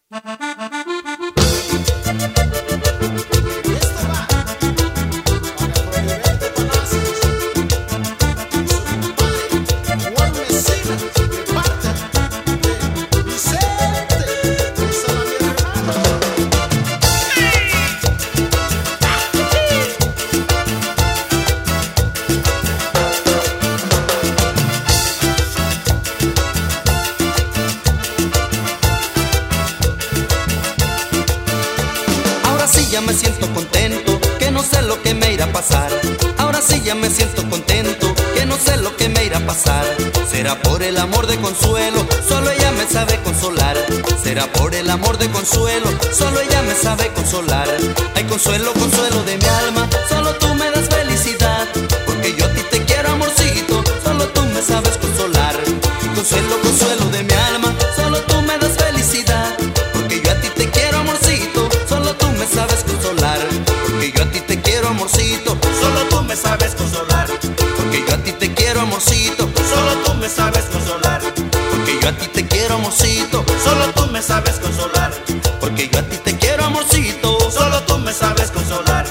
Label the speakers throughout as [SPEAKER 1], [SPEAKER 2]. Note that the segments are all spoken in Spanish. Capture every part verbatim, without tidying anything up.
[SPEAKER 1] Ya me siento contento, que no sé lo que me irá a pasar. Ahora sí ya me siento contento, que no sé lo que me irá a pasar. Será por el amor de Consuelo, solo ella me sabe consolar. Será por el amor de Consuelo, solo ella me sabe consolar. Ay, Consuelo, Consuelo de mi alma, solo tú me das felicidad. Porque yo a ti te quiero, amorcito, solo tú me sabes consolar. Consuelo, Consuelo de mi alma, solo tú me das felicidad. Porque yo a ti te quiero, amorcito, solo tú me sabes consolar. Porque yo a ti te quiero, amorcito,
[SPEAKER 2] solo tú me sabes consolar.
[SPEAKER 1] porque yo a ti te quiero, amorcito,
[SPEAKER 2] Solo tú me sabes consolar.
[SPEAKER 1] porque yo a ti te quiero, amorcito,
[SPEAKER 2] Solo tú me sabes consolar.
[SPEAKER 1] porque yo a ti te quiero, amorcito.
[SPEAKER 2] Solo tú me sabes consolar.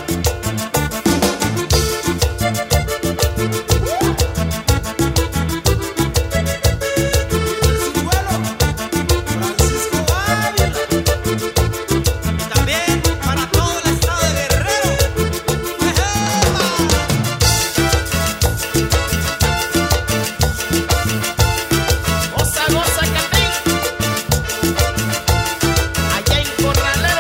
[SPEAKER 2] Y también para todo el estado de Guerrero. Goza, goza, Catín. Allá en Corralero.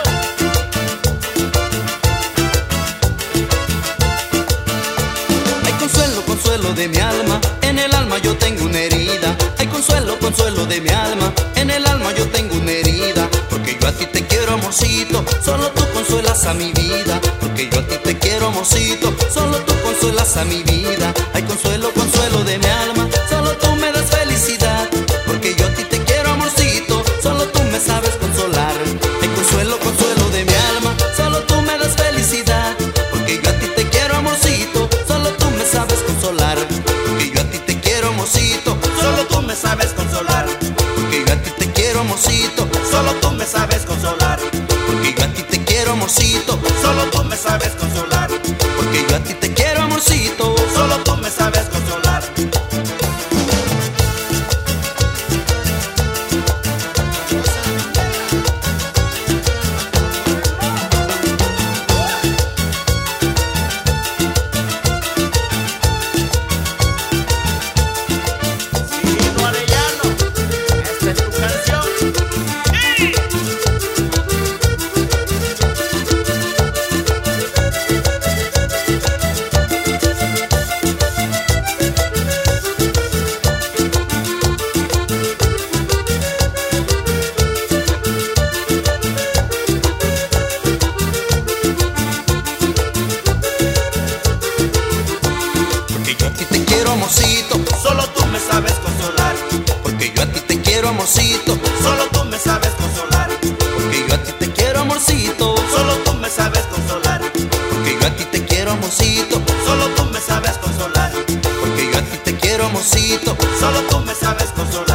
[SPEAKER 1] Ay, Consuelo, Consuelo de mi alma, en el alma yo tengo una herida. Ay, Consuelo, Consuelo de mi alma, en el alma yo tengo una herida. Porque yo a ti te quiero, amorcito, solo tú consuelas a mi vida. Porque yo a ti te quiero, amorcito, solo tú consuelas a mi vida. Ay, Consuelo, Consuelo de mi alma, solo tú me das felicidad. Porque yo a ti te quiero, amorcito, solo tú me sabes consolar. Ay, Consuelo, Consuelo de mi alma, solo tú me das felicidad. Porque yo a ti te quiero, amorcito, solo tú me sabes consolar. Porque yo a ti te quiero, amorcito,
[SPEAKER 2] Solo tú me sabes consolar.
[SPEAKER 1] porque yo a ti te quiero, amorcito,
[SPEAKER 2] Solo tú me sabes consolar.
[SPEAKER 1] porque yo a ti te quiero, amorcito,
[SPEAKER 2] Solo tú me sabes consolar.
[SPEAKER 1] porque yo a ti te quiero, amorcito.
[SPEAKER 2] Solo tú me sabes consolar. Cirilo Arellano, esta es tu canción. ¡Sí!
[SPEAKER 1] Porque yo a ti te quiero, amorcito,
[SPEAKER 2] Solo tú me sabes consolar.
[SPEAKER 1] porque yo a ti te quiero, amorcito,
[SPEAKER 2] Solo tú me sabes consolar.
[SPEAKER 1] porque yo a ti te quiero, amorcito,
[SPEAKER 2] Solo tú me sabes consolar.
[SPEAKER 1] porque yo a ti te quiero, amorcito,
[SPEAKER 2] Solo tú me sabes consolar.
[SPEAKER 1] porque yo a ti te quiero, amorcito.
[SPEAKER 2] Solo tú me sabes consolar.